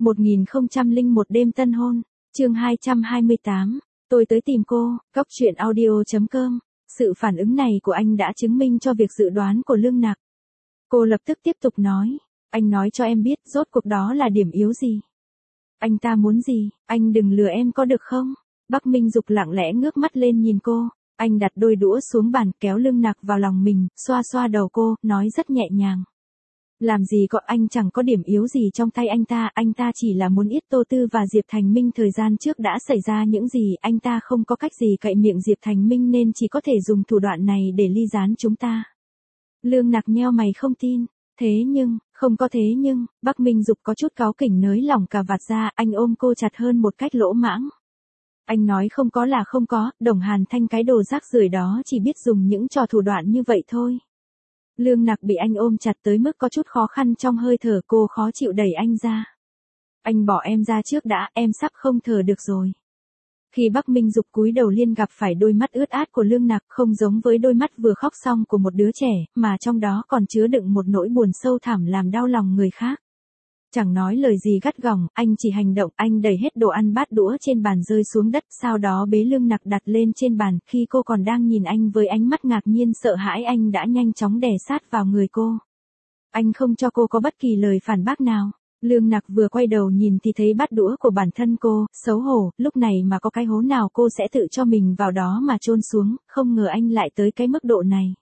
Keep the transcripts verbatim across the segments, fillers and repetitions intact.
một nghìn không trăm lẻ một đêm tân hôn, chương hai trăm hai mươi tám, tôi tới tìm cô, Cóc truyện audio chấm com. Sự phản ứng này của anh đã chứng minh cho việc dự đoán của Lương Nặc. Cô lập tức tiếp tục nói, anh nói cho em biết rốt cuộc đó là điểm yếu gì. Anh ta muốn gì, anh đừng lừa em có được không? Bắc Minh Dục lặng lẽ ngước mắt lên nhìn cô, anh đặt đôi đũa xuống bàn kéo Lương Nặc vào lòng mình, xoa xoa đầu cô, nói rất nhẹ nhàng. Làm gì có, anh chẳng có điểm yếu gì trong tay anh ta, anh ta chỉ là muốn Yết Tô Tư và Diệp Thành Minh thời gian trước đã xảy ra những gì, anh ta không có cách gì cậy miệng Diệp Thành Minh nên chỉ có thể dùng thủ đoạn này để ly gián chúng ta. Lương Nặc nheo mày không tin, thế nhưng, không có thế nhưng, Bắc Minh Dục có chút cáu kỉnh nới lỏng cà vạt ra, anh ôm cô chặt hơn một cách lỗ mãng. Anh nói không có là không có, Đồng Hàn Thanh cái đồ rác rưởi đó chỉ biết dùng những trò thủ đoạn như vậy thôi. Lương Nặc bị anh ôm chặt tới mức có chút khó khăn trong hơi thở, cô khó chịu đẩy anh ra. Anh bỏ em ra trước đã, em sắp không thở được rồi. Khi Bắc Minh Dục cúi đầu liên gặp phải đôi mắt ướt át của Lương Nặc, không giống với đôi mắt vừa khóc xong của một đứa trẻ, mà trong đó còn chứa đựng một nỗi buồn sâu thẳm làm đau lòng người khác. Chẳng nói lời gì gắt gỏng, anh chỉ hành động, anh đẩy hết đồ ăn bát đũa trên bàn rơi xuống đất, sau đó bế Lương Nặc đặt lên trên bàn, khi cô còn đang nhìn anh với ánh mắt ngạc nhiên sợ hãi, anh đã nhanh chóng đè sát vào người cô. Anh không cho cô có bất kỳ lời phản bác nào. Lương Nặc vừa quay đầu nhìn thì thấy bát đũa của bản thân cô, xấu hổ, lúc này mà có cái hố nào cô sẽ tự cho mình vào đó mà chôn xuống, không ngờ anh lại tới cái mức độ này.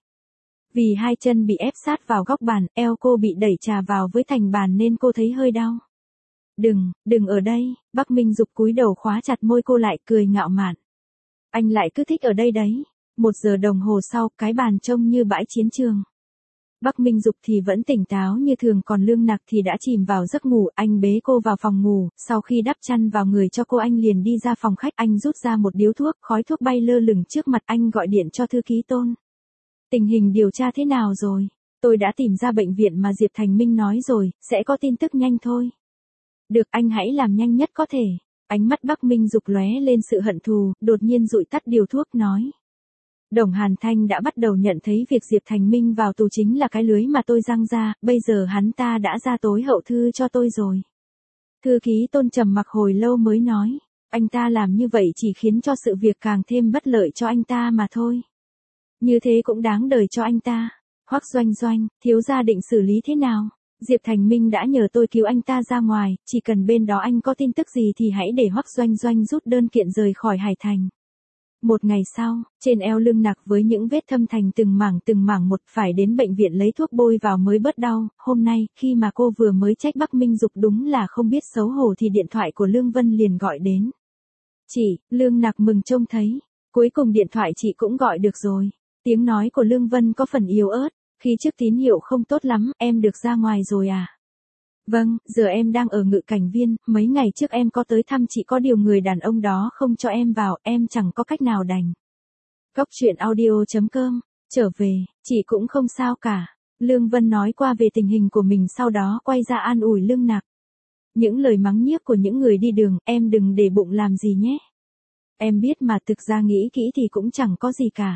Vì hai chân bị ép sát vào góc bàn, eo cô bị đẩy chà vào với thành bàn nên cô thấy hơi đau. Đừng, đừng ở đây, Bắc Minh Dục cúi đầu khóa chặt môi cô lại, cười ngạo mạn. Anh lại cứ thích ở đây đấy. Một giờ đồng hồ sau, cái bàn trông như bãi chiến trường. Bắc Minh Dục thì vẫn tỉnh táo như thường, còn Lương Nặc thì đã chìm vào giấc ngủ, anh bế cô vào phòng ngủ, sau khi đắp chăn vào người cho cô anh liền đi ra phòng khách, anh rút ra một điếu thuốc, khói thuốc bay lơ lửng trước mặt, anh gọi điện cho thư ký Tôn. Tình hình điều tra thế nào rồi? Tôi đã tìm ra bệnh viện mà Diệp Thành Minh nói rồi, sẽ có tin tức nhanh thôi. Được, anh hãy làm nhanh nhất có thể. Ánh mắt Bắc Minh Dục lóe lên sự hận thù, đột nhiên dụi tắt điếu thuốc nói. Đồng Hàn Thanh đã bắt đầu nhận thấy việc Diệp Thành Minh vào tù chính là cái lưới mà tôi giăng ra, bây giờ hắn ta đã ra tối hậu thư cho tôi rồi. Thư ký Tôn trầm mặc hồi lâu mới nói, anh ta làm như vậy chỉ khiến cho sự việc càng thêm bất lợi cho anh ta mà thôi. Như thế cũng đáng đời cho anh ta. Hoắc Doanh Doanh, thiếu gia định xử lý thế nào? Diệp Thành Minh đã nhờ tôi cứu anh ta ra ngoài, chỉ cần bên đó anh có tin tức gì thì hãy để Hoắc Doanh Doanh rút đơn kiện rời khỏi Hải Thành. Một ngày sau, trên eo Lương Nặc với những vết thâm thành từng mảng từng mảng một, phải đến bệnh viện lấy thuốc bôi vào mới bớt đau. Hôm nay, khi mà cô vừa mới trách Bắc Minh Dục đúng là không biết xấu hổ thì điện thoại của Lương Vân liền gọi đến. Chị, Lương Nặc mừng trông thấy. Cuối cùng điện thoại chị cũng gọi được rồi. Tiếng nói của Lương Vân có phần yếu ớt, khi trước tín hiệu không tốt lắm, em được ra ngoài rồi à? Vâng, giờ em đang ở Ngự Cảnh Viên, mấy ngày trước em có tới thăm chị, có điều người đàn ông đó không cho em vào, em chẳng có cách nào đành. Cóc truyện audio chấm com, trở về, chị cũng không sao cả. Lương Vân nói qua về tình hình của mình sau đó quay ra an ủi Lương Nặc. Những lời mắng nhiếc của những người đi đường, em đừng để bụng làm gì nhé. Em biết mà, thực ra nghĩ kỹ thì cũng chẳng có gì cả.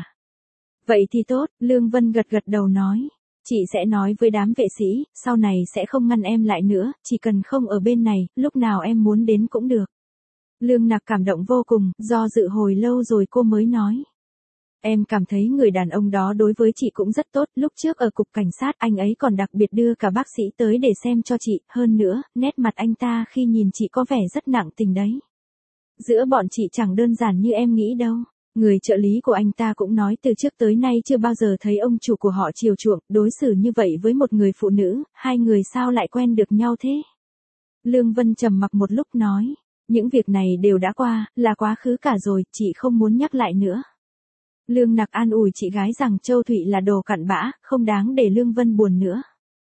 Vậy thì tốt, Lương Vân gật gật đầu nói. Chị sẽ nói với đám vệ sĩ, sau này sẽ không ngăn em lại nữa, chỉ cần không ở bên này, lúc nào em muốn đến cũng được. Lương Nặc cảm động vô cùng, do dự hồi lâu rồi cô mới nói. Em cảm thấy người đàn ông đó đối với chị cũng rất tốt, lúc trước ở cục cảnh sát anh ấy còn đặc biệt đưa cả bác sĩ tới để xem cho chị, hơn nữa, nét mặt anh ta khi nhìn chị có vẻ rất nặng tình đấy. Giữa bọn chị chẳng đơn giản như em nghĩ đâu. Người trợ lý của anh ta cũng nói từ trước tới nay chưa bao giờ thấy ông chủ của họ chiều chuộng, đối xử như vậy với một người phụ nữ, hai người sao lại quen được nhau thế? Lương Vân trầm mặc một lúc nói, những việc này đều đã qua, là quá khứ cả rồi, chị không muốn nhắc lại nữa. Lương Nặc an ủi chị gái rằng Châu Thụy là đồ cặn bã, không đáng để Lương Vân buồn nữa.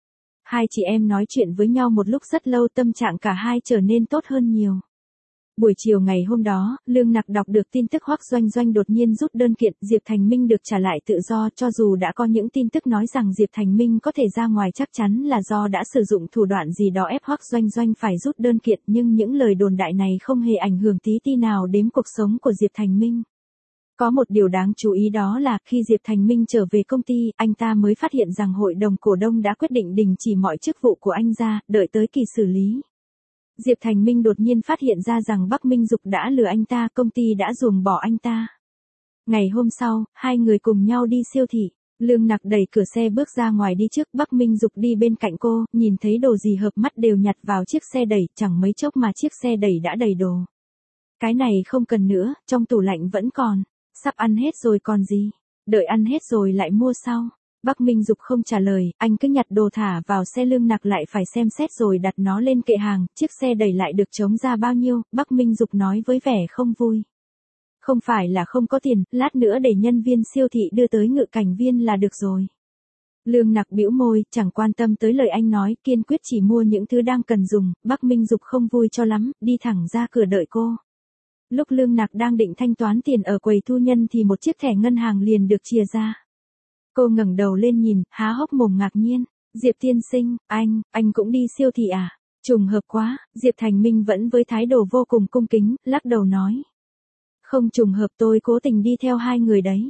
Hai chị em nói chuyện với nhau một lúc rất lâu, tâm trạng cả hai trở nên tốt hơn nhiều. Buổi chiều ngày hôm đó, Lương Nặc đọc được tin tức Hoắc Doanh Doanh đột nhiên rút đơn kiện, Diệp Thành Minh được trả lại tự do, cho dù đã có những tin tức nói rằng Diệp Thành Minh có thể ra ngoài chắc chắn là do đã sử dụng thủ đoạn gì đó ép Hoắc Doanh Doanh phải rút đơn kiện, nhưng những lời đồn đại này không hề ảnh hưởng tí ti nào đến cuộc sống của Diệp Thành Minh. Có một điều đáng chú ý đó là, khi Diệp Thành Minh trở về công ty, anh ta mới phát hiện rằng hội đồng cổ đông đã quyết định đình chỉ mọi chức vụ của anh ra, đợi tới kỳ xử lý. Diệp Thành Minh đột nhiên phát hiện ra rằng Bắc Minh Dục đã lừa anh ta, công ty đã ruồng bỏ anh ta. Ngày hôm sau, hai người cùng nhau đi siêu thị. Lương Nặc đẩy cửa xe bước ra ngoài đi trước, Bắc Minh Dục đi bên cạnh cô, nhìn thấy đồ gì hợp mắt đều nhặt vào chiếc xe đẩy, chẳng mấy chốc mà chiếc xe đẩy đã đầy đồ. Cái này không cần nữa, trong tủ lạnh vẫn còn. Sắp ăn hết rồi còn gì, đợi ăn hết rồi lại mua sau. Bắc Minh Dục không trả lời, anh cứ nhặt đồ thả vào xe. Lương Nặc lại phải xem xét rồi đặt nó lên kệ hàng, chiếc xe đẩy lại được trống ra bao nhiêu, Bắc Minh Dục nói với vẻ không vui. Không phải là không có tiền, lát nữa để nhân viên siêu thị đưa tới Ngự Cảnh Viên là được rồi. Lương Nặc bĩu môi, chẳng quan tâm tới lời anh nói, kiên quyết chỉ mua những thứ đang cần dùng. Bắc Minh Dục không vui cho lắm, đi thẳng ra cửa đợi cô. Lúc Lương Nặc đang định thanh toán tiền ở quầy thu nhân thì một chiếc thẻ ngân hàng liền được chìa ra. Cô ngẩng đầu lên nhìn, há hốc mồm ngạc nhiên. Diệp tiên sinh, anh, anh cũng đi siêu thị à? Trùng hợp quá. Diệp Thành Minh vẫn với thái độ vô cùng cung kính, lắc đầu nói. Không trùng hợp, tôi cố tình đi theo hai người đấy.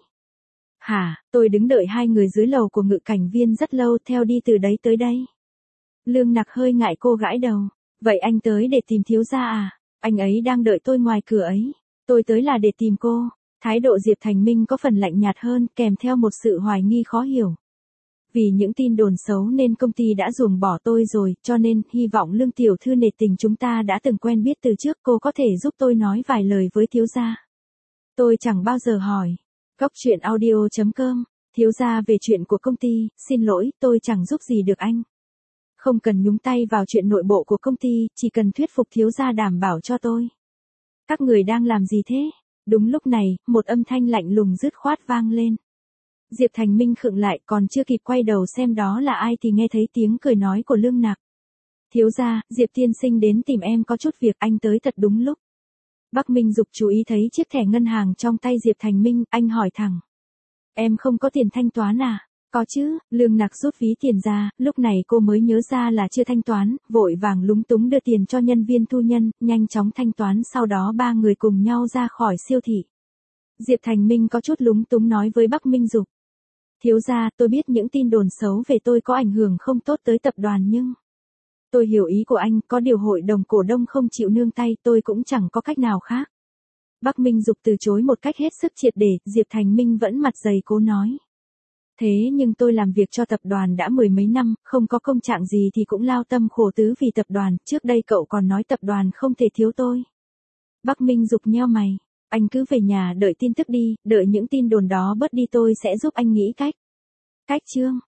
Hả, tôi đứng đợi hai người dưới lầu của Ngự Cảnh Viên rất lâu, theo đi từ đấy tới đây. Lương Nặc hơi ngại, cô gãi đầu. Vậy anh tới để tìm thiếu gia à? Anh ấy đang đợi tôi ngoài cửa ấy. Tôi tới là để tìm cô. Thái độ Diệp Thành Minh có phần lạnh nhạt hơn, kèm theo một sự hoài nghi khó hiểu. Vì những tin đồn xấu nên công ty đã ruồng bỏ tôi rồi, cho nên hy vọng Lương tiểu thư nể tình chúng ta đã từng quen biết từ trước, cô có thể giúp tôi nói vài lời với thiếu gia. Tôi chẳng bao giờ hỏi. Góc truyện audio chấm com, thiếu gia về chuyện của công ty, xin lỗi, tôi chẳng giúp gì được anh. Không cần nhúng tay vào chuyện nội bộ của công ty, chỉ cần thuyết phục thiếu gia đảm bảo cho tôi. Các người đang làm gì thế? Đúng lúc này, một âm thanh lạnh lùng dứt khoát vang lên. Diệp Thành Minh khựng lại, còn chưa kịp quay đầu xem đó là ai thì nghe thấy tiếng cười nói của Lương Nặc. Thiếu gia, Diệp tiên sinh đến tìm em có chút việc, anh tới thật đúng lúc. Bắc Minh Dục chú ý thấy chiếc thẻ ngân hàng trong tay Diệp Thành Minh, anh hỏi thẳng. Em không có tiền thanh toán à? Có chứ. Lương Nặc rút ví tiền ra, lúc này cô mới nhớ ra là chưa thanh toán, vội vàng lúng túng đưa tiền cho nhân viên thu nhân, nhanh chóng thanh toán, sau đó ba người cùng nhau ra khỏi siêu thị. Diệp Thành Minh có chút lúng túng nói với Bắc Minh Dục. Thiếu gia, tôi biết những tin đồn xấu về tôi có ảnh hưởng không tốt tới tập đoàn nhưng... Tôi hiểu ý của anh, có điều hội đồng cổ đông không chịu nương tay, tôi cũng chẳng có cách nào khác. Bắc Minh Dục từ chối một cách hết sức triệt để, Diệp Thành Minh vẫn mặt dày cố nói. Thế nhưng tôi làm việc cho tập đoàn đã mười mấy năm, không có công trạng gì thì cũng lao tâm khổ tứ vì tập đoàn, trước đây cậu còn nói tập đoàn không thể thiếu tôi. Bắc Minh Dục nheo mày, anh cứ về nhà đợi tin tức đi, đợi những tin đồn đó bớt đi tôi sẽ giúp anh nghĩ cách. Cách chương